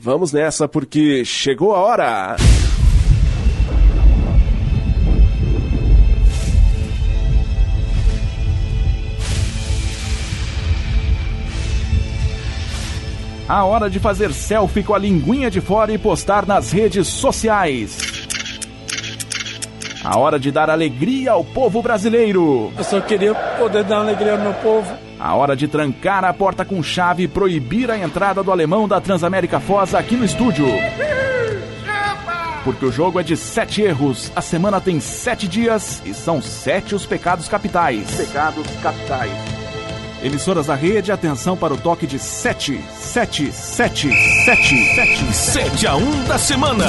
vamos nessa porque chegou a hora! A hora de fazer selfie com a linguinha de fora e postar nas redes sociais. A hora de dar alegria ao povo brasileiro. Eu só queria poder dar alegria ao meu povo. A hora de trancar a porta com chave e proibir a entrada do alemão da Transamérica Foz aqui no estúdio. Porque o jogo é de 7 erros, a semana tem 7 dias e são 7 os pecados capitais. Pecados capitais. Emissoras da rede, atenção para o toque de 7, 7, 7, 7, 7. 7-1 da semana.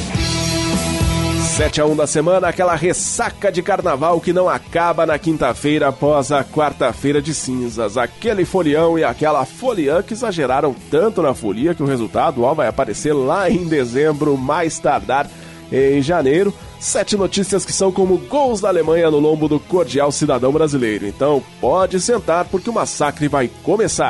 7-1 da semana, aquela ressaca de carnaval que não acaba na quinta-feira após a quarta-feira de cinzas. Aquele folião e aquela foliã que exageraram tanto na folia que o resultado vai aparecer lá em dezembro, mais tardar em janeiro. 7 notícias que são como gols da Alemanha no lombo do cordial cidadão brasileiro. Então pode sentar porque o massacre vai começar.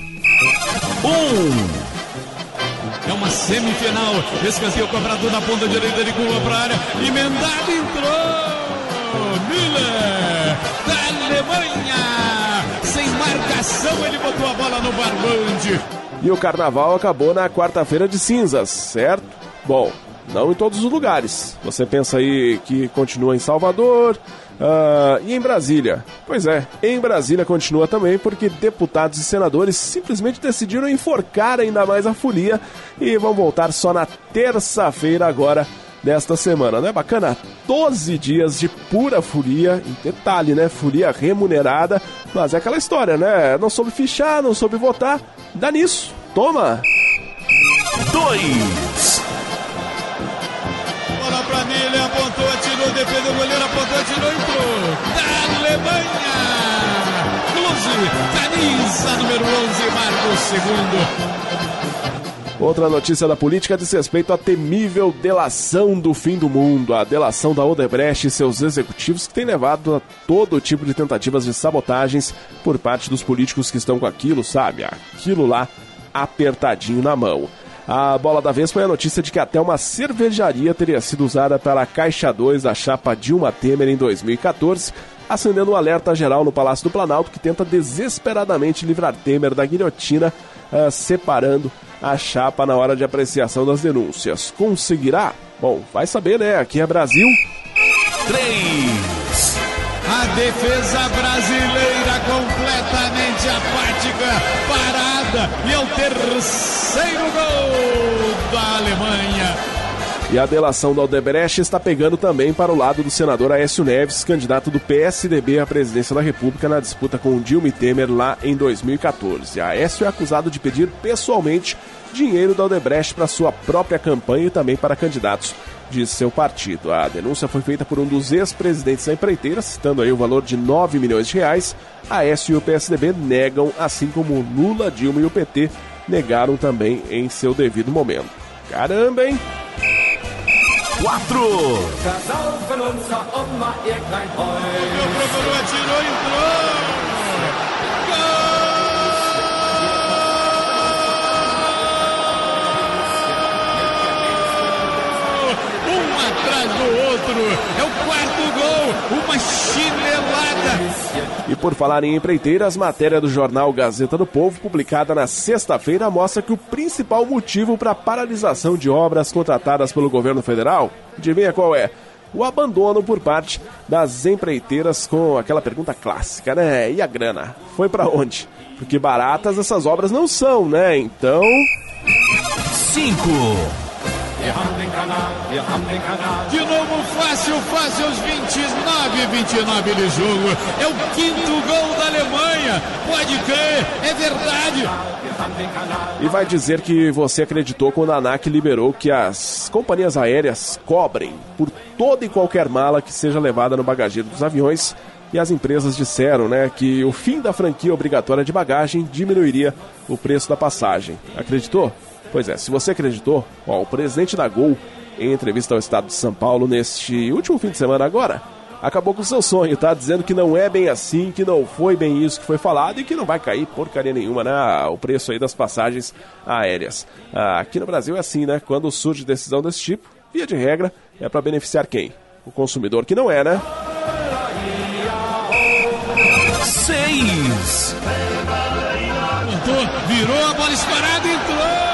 É uma semifinal. Escanteio cobrado na ponta direita de curva para a área. Emendado, entrou. Miller da Alemanha. Sem marcação, ele botou a bola no barbante. E o carnaval acabou na quarta-feira de cinzas, certo? Bom, não em todos os lugares. Você pensa aí que continua em Salvador e em Brasília. Pois é, em Brasília continua também porque deputados e senadores simplesmente decidiram enforcar ainda mais a folia e vão voltar só na terça-feira agora desta semana. Não é bacana? 12 dias de pura folia, em detalhe, né? Folia remunerada, mas é aquela história, né? Não soube fichar, não soube votar, dá nisso. Toma! 2. Bola pra Miller, apontou, atirou, defendeu o goleiro, apontou, atirou, entrou. Da Alemanha! 11, camisa número 11, marca o segundo. Outra notícia da política diz respeito à temível delação do fim do mundo, a delação da Odebrecht e seus executivos que tem levado a todo tipo de tentativas de sabotagens por parte dos políticos que estão com aquilo, sabe? Aquilo lá apertadinho na mão. A bola da vez foi a notícia de que até uma cervejaria teria sido usada pela Caixa 2 da chapa Dilma Temer em 2014, acendendo um alerta geral no Palácio do Planalto que tenta desesperadamente livrar Temer da guilhotina, separando a chapa na hora de apreciação das denúncias. Conseguirá? Bom, vai saber, né? Aqui é Brasil. 3. A defesa brasileira completamente apática, parada, e é o terceiro gol da Alemanha. E a delação da Odebrecht está pegando também para o lado do senador Aécio Neves, candidato do PSDB à presidência da República na disputa com Dilma e Temer lá em 2014. Aécio é acusado de pedir pessoalmente dinheiro da Odebrecht para sua própria campanha e também para candidatos de seu partido. A denúncia foi feita por um dos ex-presidentes da empreiteira, citando aí o valor de 9 milhões de reais. Aécio e o PSDB negam, assim como Lula, Dilma e o PT negaram também em seu devido momento. Caramba, hein? 4. Procurou, atirou, entrou. Atrás do outro, é o quarto gol, uma chinelada. E por falar em empreiteiras, matéria do jornal Gazeta do Povo, publicada na sexta-feira, mostra que o principal motivo para a paralisação de obras contratadas pelo governo federal, adivinha qual é? O abandono por parte das empreiteiras com aquela pergunta clássica, né? E a grana? Foi para onde? Porque baratas essas obras não são, né? Então... 5. De novo, fácil, aos 29 de jogo. É o quinto gol da Alemanha. Pode crer, é verdade. E vai dizer que você acreditou quando a ANAC liberou que as companhias aéreas cobrem por toda e qualquer mala que seja levada no bagageiro dos aviões. E as empresas disseram, né, que o fim da franquia obrigatória de bagagem diminuiria o preço da passagem. Acreditou? Pois é, se você acreditou, o presidente da Gol, em entrevista ao Estado de São Paulo neste último fim de semana agora, acabou com o seu sonho, tá? Dizendo que não é bem assim, que não foi bem isso que foi falado e que não vai cair porcaria nenhuma, né? O preço aí das passagens aéreas. Aqui no Brasil é assim, né? Quando surge decisão desse tipo, via de regra, é para beneficiar quem? O consumidor que não é, né? 6. Virou a bola escorada, entrou!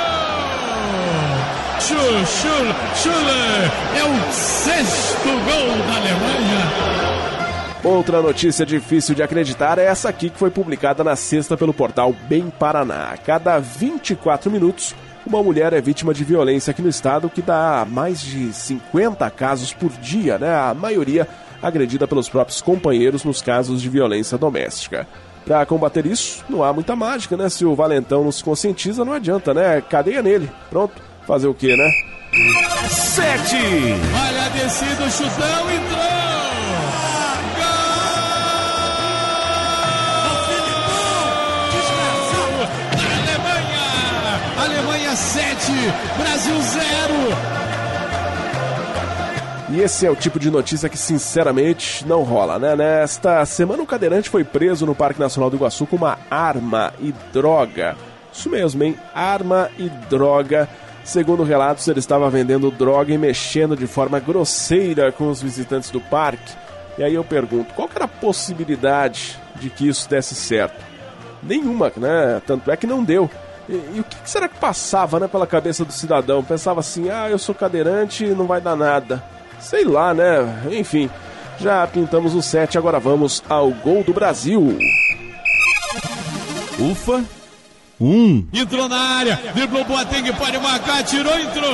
Schuller é o 6º gol da Alemanha. Outra notícia difícil de acreditar é essa aqui que foi publicada na sexta pelo portal Bem Paraná. A cada 24 minutos, uma mulher é vítima de violência aqui no estado, que dá mais de 50 casos por dia, né? A maioria agredida pelos próprios companheiros nos casos de violência doméstica. Para combater isso, não há muita mágica, né? Se o valentão não se conscientiza, não adianta, né? Cadeia nele. Pronto. Fazer o quê, né? 7. Olha a descida, o chutão, entrou! Alemanha 7, Brasil 0. E esse é o tipo de notícia que, sinceramente, não rola, né? Nesta semana, o cadeirante foi preso no Parque Nacional do Iguaçu com uma arma e droga. Isso mesmo, hein? Arma e droga. Segundo relatos, ele estava vendendo droga e mexendo de forma grosseira com os visitantes do parque. E aí eu pergunto, qual que era a possibilidade de que isso desse certo? Nenhuma, né? Tanto é que não deu. E o que será que passava, né, pela cabeça do cidadão? Pensava assim, eu sou cadeirante e não vai dar nada. Sei lá, né? Enfim, já pintamos o 7, agora vamos ao gol do Brasil. Ufa. 1. Entrou na área, driblou Boateng, pode marcar, tirou, entrou.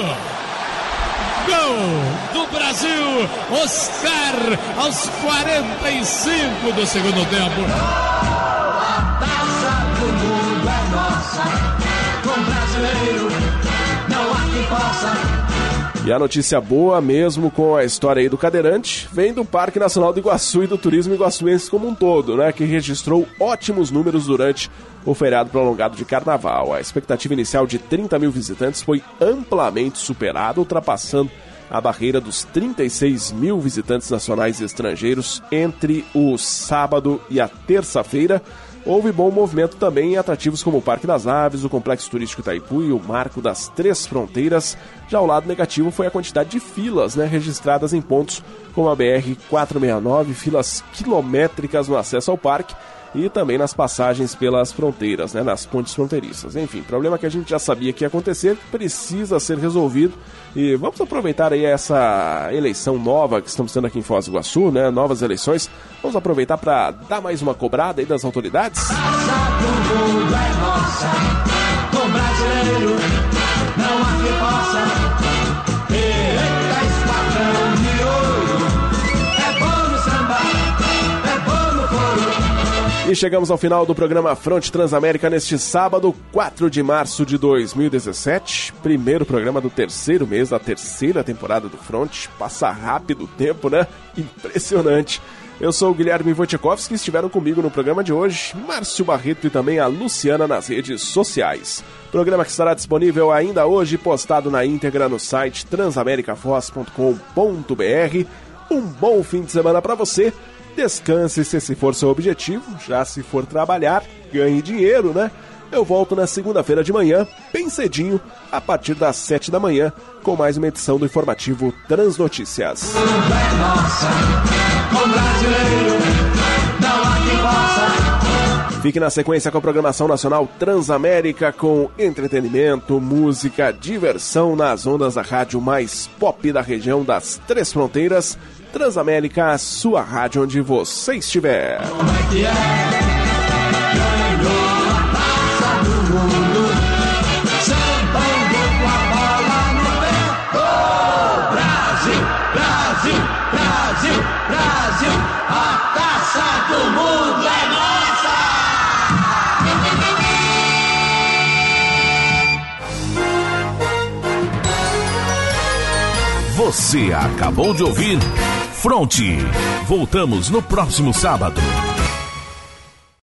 Gol do Brasil, Oscar, aos 45 do segundo tempo. A taça do mundo é nossa, com brasileiro não há quem possa. E a notícia boa, mesmo com a história aí do cadeirante, vem do Parque Nacional do Iguaçu e do turismo iguaçuense como um todo, né? Que registrou ótimos números durante o feriado prolongado de carnaval. A expectativa inicial de 30 mil visitantes foi amplamente superada, ultrapassando a barreira dos 36 mil visitantes nacionais e estrangeiros entre o sábado e a terça-feira. Houve bom movimento também em atrativos como o Parque das Aves, o Complexo Turístico Itaipu e o Marco das Três Fronteiras. Já o lado negativo foi a quantidade de filas, né, registradas em pontos como a BR-469, filas quilométricas no acesso ao parque e também nas passagens pelas fronteiras, né, nas pontes fronteiriças. Enfim, problema que a gente já sabia que ia acontecer, que precisa ser resolvido. E vamos aproveitar aí essa eleição nova que estamos tendo aqui em Foz do Iguaçu, né, novas eleições. Vamos aproveitar para dar mais uma cobrada aí das autoridades. Taça do mundo é nossa, com brasileiro não há quem possa. Eita, esquadrão de ouro, é bom no samba, é bom no coro. E chegamos ao final do programa Fronte Transamérica neste sábado, 4 de março de 2017. Primeiro programa do terceiro mês da terceira temporada do Fronte. Passa rápido o tempo, né? Impressionante. Eu sou o Guilherme Wojciechowski e estiveram comigo no programa de hoje Márcio Barreto e também a Luciana nas redes sociais. Programa que estará disponível ainda hoje, postado na íntegra no site transamericafoz.com.br. Um bom fim de semana para você. Descanse se esse for seu objetivo. Já se for trabalhar, ganhe dinheiro, né? Eu volto na segunda-feira de manhã, bem cedinho, a partir das 7 da manhã, com mais uma edição do informativo Transnotícias. É nossa, com brasileiro não há quem possa. Fique na sequência com a programação nacional Transamérica, com entretenimento, música, diversão nas ondas da rádio mais pop da região das Três Fronteiras. Transamérica, a sua rádio onde você estiver. Como é que é? Ganhou a taça do mundo, sambando com a bola no pé. Oh, Brasil, Brasil, Brasil, Brasil, a taça do mundo é nossa! Você acabou de ouvir Fronte. Voltamos no próximo sábado.